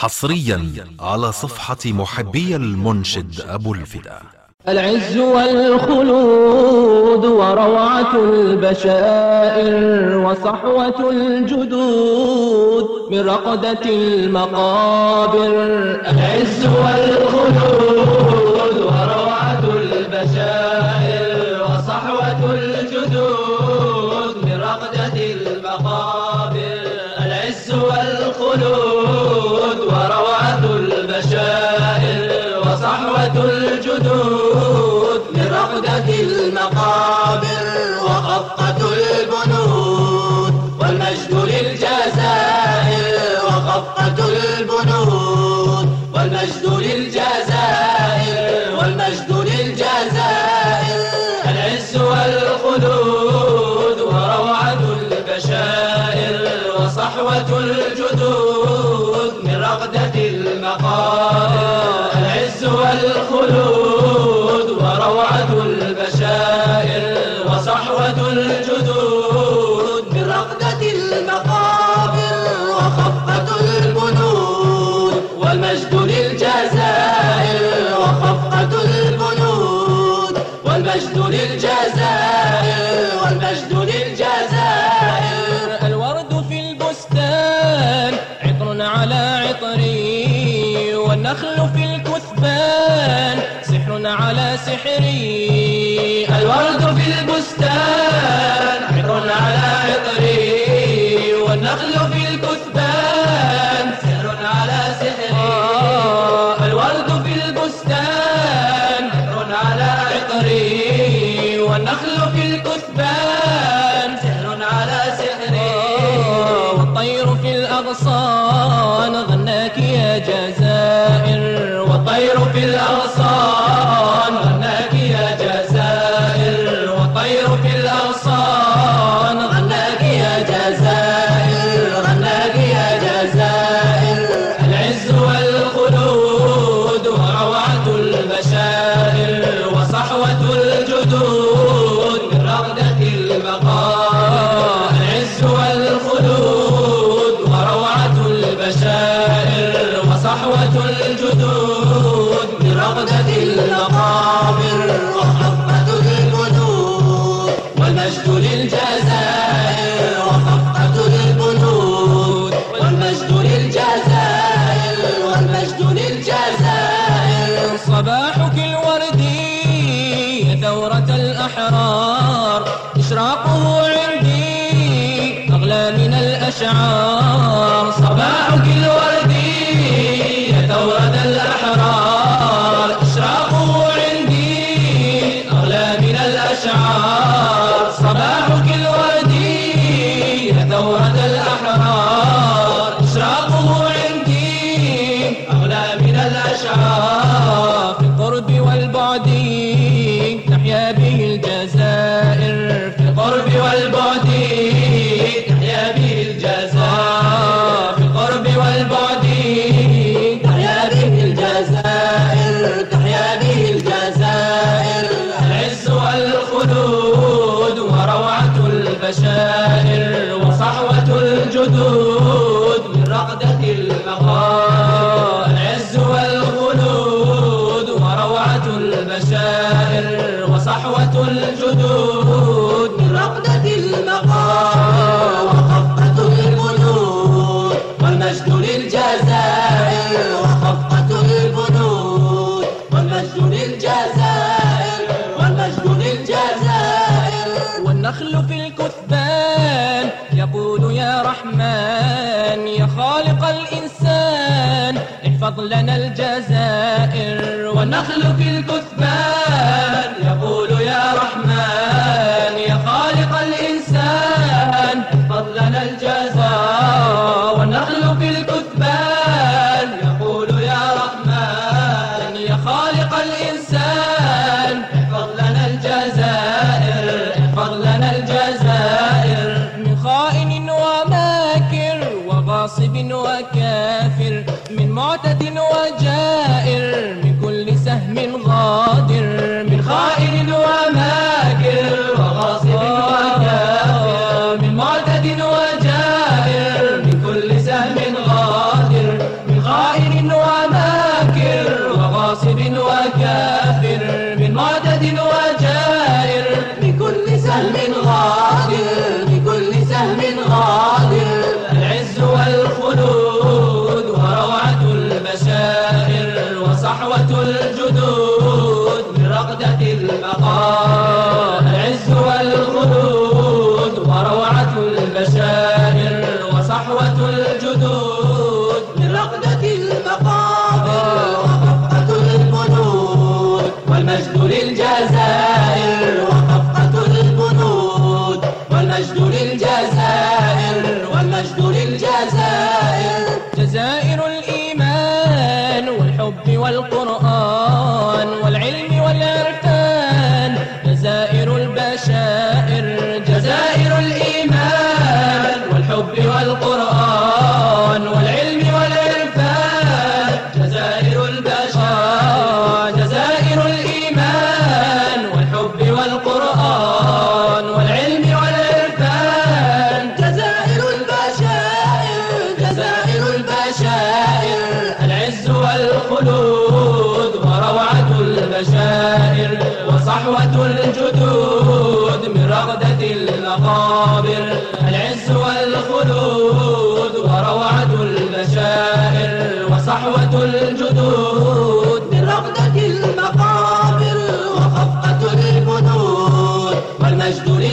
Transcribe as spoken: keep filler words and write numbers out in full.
حصريا على صفحة محبي المنشد أبو الفدا. العز والخلود وروعة البشائر وصحوة الجدود من رقدة المقابر. العز والخلود وروعة البشائر وصحوة الجدود من رقدة المقابر. العز والخلود وروعة البشائر وصحوة الجدود من رقدة المقابر وخفقة البنود والمجد للجزائر وخفقة البنود والمجد للجزائر والمجد للجزائر. العز والخلود وروعة البشائر وصحوة الجدود من رقدة المقابر. العز والخلود وروعة البشائر وصحوة الجدود من رقدة المقابر وخفقة البنود والمجد للجزائر وخفقة البنود والمجد للجزائر والمجد للجزائر. الورد في البستان عطر على عطري والنخل في الكثبان سحر على سحري. الورد في البستان عطر على عطري والنخل في الكثبان سحر على سحري. الورد في البستان عطر على عطري والنخل في الكثبان سحر على سحري. والطير في الأغصان غناك يا جزائر والطير في الأغصان غناك يا جزائر والطير في الأغصان غناك يا جزائر غناك يا جزائر. العز والخلود وروعة البشائر وصحوة الجدود من رقدة المقابر. العز والخلود وروعة البشائر وصحوة الجدود من رقدة المقابر وخفقة البنود والمجد للجزائر وخفقة البنود والمجد للجزائر والمجد للجزائر. صباحك الوردي يا ثورة الأحرار إشراقه عندي أغلى من الأشعار. صباحك الوردي يا ثورة الأحرار إشراقه عندي أغلى من الأشعار. صباحك الوردي يا ثورة الأحرار إشراقه عندي أغلى من الأشعار. في القرب والبعد تحيا به الجزائر في القرب والبعد تحيا به الجزائر في القرب والبعد تحيا به الجزائر تحيا به الجزائر. العز والخلود وروعة البشائر وصحوة الجدود من رقدة المقابر. العز والخلود وروعة البشائر وصحوة الجدود من رقدة المقابر وخفقة البنود والمجد للجزائر وخفقة البنود والمجد للجزائر والمجد للجزائر. والنخل في الكثبان يقول يا رحمن يا خالق الإنسان احفظ لنا الجزائر. والنخل في الكثبان يقول يا رحمن يا خالق الإنسان احفظ لنا الجزائر. والنخل في الكثبان يقول يا رحمن يا خالق الإنسان احفظ لنا الجزائر احفظ لنا الجزائر. من خائن وماكر وغاصب وكافر من معتد وجائر من كل سهم غادر. من خائن وماكر وغاصب وكافر من معتد وجائر من كل سهم غادر. من خائن الجدود من رقدة المقام. العز والخلود وروعة البشائر وصحوة الجدود من رقدة المقابر وخفقة البنود والمجد للجزائر وخفقة البنود والمجد للجزائر والمجد للجزائر. جزائر الإيمان والحب والقرآن والعلم والعرفان، جزائر البشائر. جزائر الإيمان والحب والقرآن والعلم والعرفان، جزائر البشائر. جزائر الإيمان والحب والقرآن والعلم والعرفان، جزائر البشائر. جزائر البشائر. العز والخلود وروعة البشائر وصحوة الجدود من رغدة المقابر. العز والخلود وروعة البشائر وصحوة الجدود من رغدة المقابر وخفقة البنود والمجد